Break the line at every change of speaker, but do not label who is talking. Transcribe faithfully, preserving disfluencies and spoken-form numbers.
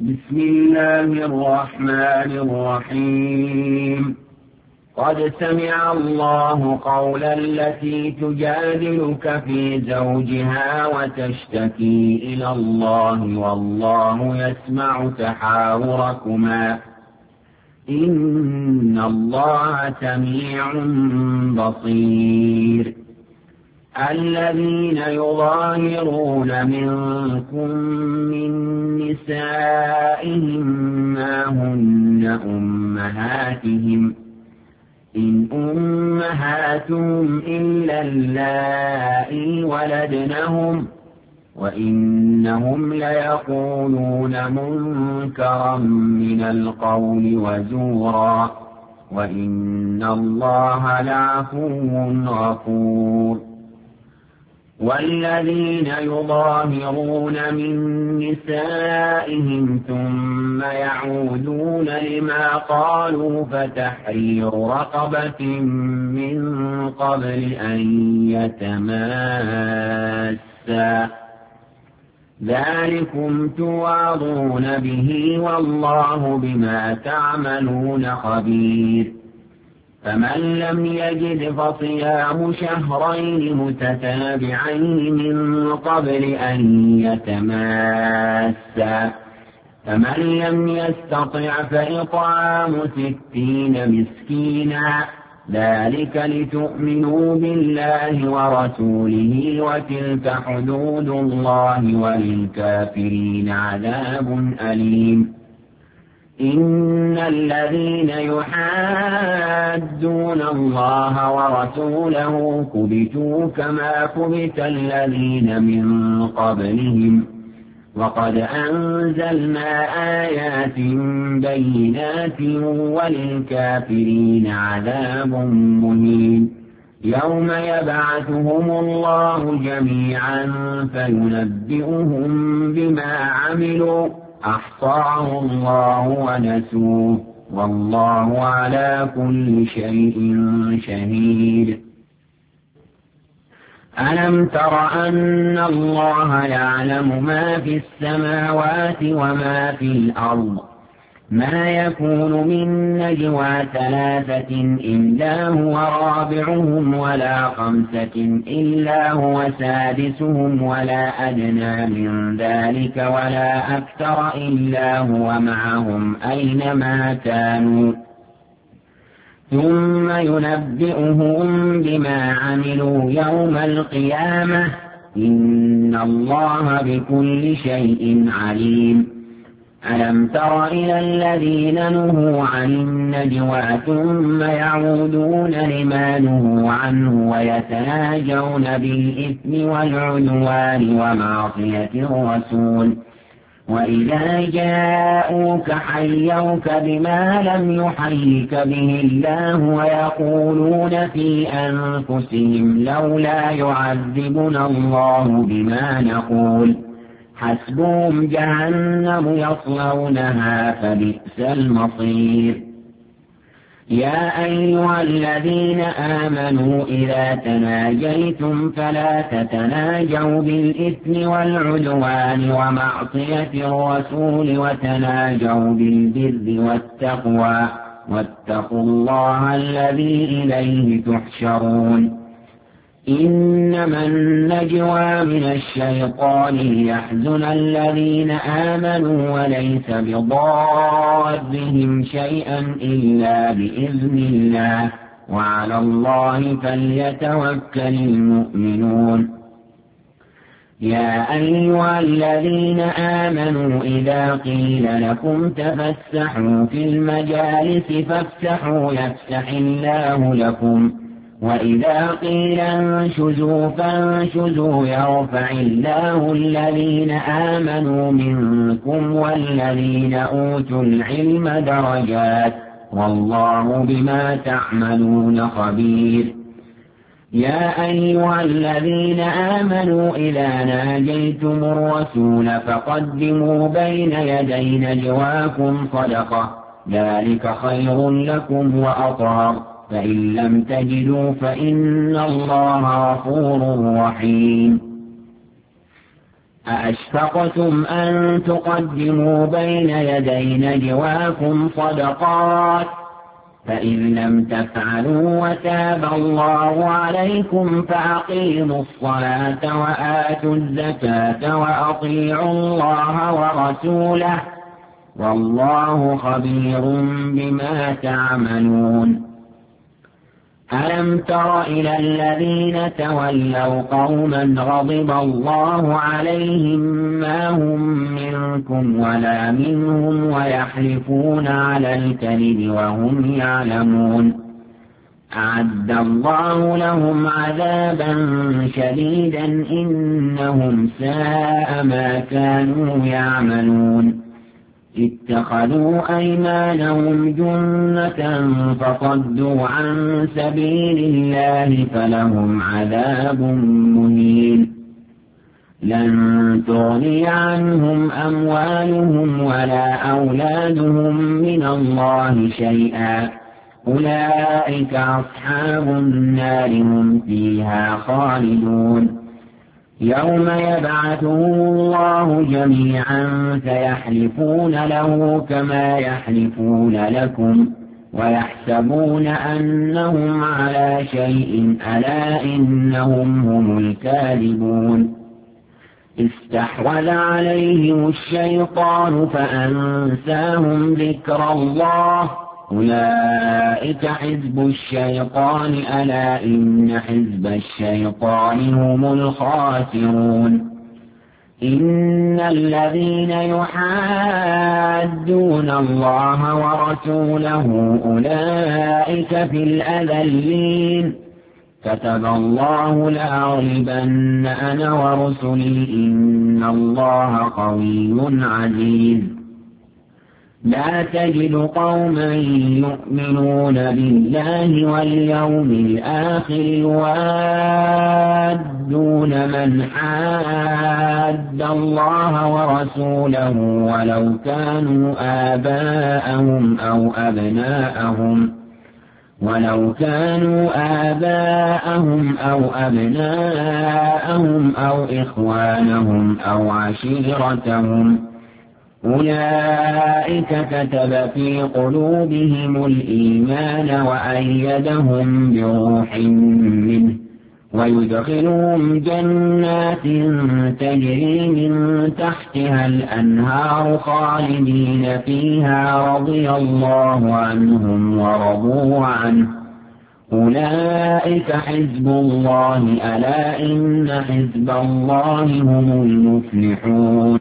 بسم الله الرحمن الرحيم. قد سمع الله قول التي تجادلك في زوجها وتشتكي إلى الله والله يسمع تحاوركما إن الله سميع بصير. الذين يظاهرون منكم من نسائهم ما هن أمهاتهم إن أمهاتهم إلا اللائي ولدنهم وإنهم ليقولون منكرا من القول وزورا وإن الله لعفو غفور. والذين يظاهرون من نسائهم ثم يعودون لما قالوا فتحرير رقبة من قبل أن يتماسا ذلكم توعظون به والله بما تعملون خبير. فمن لم يجد فصيام شهرين متتابعين من قبل أن يتماسا فمن لم يستطع فإطعام ستين مسكينا ذلك لتؤمنوا بالله ورسوله وتلك حدود الله وللكافرين عذاب أليم. إن الذين يحادون الله ورسوله كبتوا كما كبت الذين من قبلهم وقد أنزلنا آيات بينات وللكافرين عذاب مهين. يوم يبعثهم الله جميعا فينبئهم بما عملوا أحصاه الله ونسوه والله على كل شيء شهيد. ألم تر أن الله يعلم ما في السماوات وما في الأرض ما يكون من نجوى ثلاثة إلا هو رابعهم ولا خمسة إلا هو سادسهم ولا أدنى من ذلك ولا أكثر إلا هو معهم أينما كانوا ثم ينبئهم بما عملوا يوم القيامة إن الله بكل شيء عليم. ألم تر إلى الذين نهوا عن النجوى ثم يعودون لما نهوا عنه ويتناجون بالإثم والعدوان ومعصية الرسول وإذا جاءوك حيوك بما لم يحيك به الله ويقولون في أنفسهم لولا يعذبنا الله بما نقول حسبهم جهنم يصلونها فبئس المصير. يا أيها الذين آمنوا إذا تناجيتم فلا تتناجوا بالإثم والعدوان ومعصية الرسول وتناجوا بالبر والتقوى واتقوا الله الذي إليه تحشرون. إنما النجوى من الشيطان ليحزن الذين آمنوا وليس بضارهم شيئا إلا بإذن الله وعلى الله فليتوكل المؤمنون. يا أيها الذين آمنوا إذا قيل لكم تفسحوا في المجالس فافسحوا يفسح الله لكم وإذا قيل انشزوا فانشزوا يرفع الله الذين آمنوا منكم والذين أوتوا العلم درجات والله بما تعملون خبير. يا أيها الذين آمنوا إذا ناجيتم الرسول فقدموا بين يدي نجواكم صدقة ذلك خير لكم وأطهر فإن لم تجدوا فإن الله غفور رحيم. أأشفقتم أن تقدموا بين يدي نجواكم صدقات فإذ لم تفعلوا وتاب الله عليكم فأقيموا الصلاة وآتوا الزكاة وأطيعوا الله ورسوله والله خبير بما تعملون. ألم تر إلى الذين تولوا قوما غضب الله عليهم ما هم منكم ولا منهم ويحلفون على الكذب وهم يعلمون أعد الله لهم عذابا شديدا إنهم ساء ما كانوا يعملون. اتخذوا أيمانهم جنة فصدوا عن سبيل الله فلهم عذاب مهين. لن تغني عنهم أموالهم ولا أولادهم من الله شيئا أولئك أصحاب النار هم فيها خالدون. يوم يبعثهم الله جميعا فيحلفون له كما يحلفون لكم ويحسبون أنهم على شيء ألا إنهم هم الكاذبون. استحوذ عليهم الشيطان فأنساهم ذكر الله أولئك حزب الشيطان ألا إن حزب الشيطان هم الخاسرون. إن الذين يحادون الله ورسوله أولئك في الأذلين. كتب الله لأغلبن أنا ورسلي إن الله قوي عزيز. لا تجد قوما يؤمنون بالله واليوم الآخر يوادون من حاد الله ورسوله ولو كانوا آباءهم أو أبناءهم ولو كانوا آباءهم أو أبناءهم أو إخوانهم أو عشيرتهم أولئك كتب في قلوبهم الإيمان وأيدهم بروح منه ويدخلهم جنات تجري من تحتها الأنهار خالدين فيها رضي الله عنهم ورضوا عنه أولئك حزب الله ألا إن حزب الله هم المفلحون.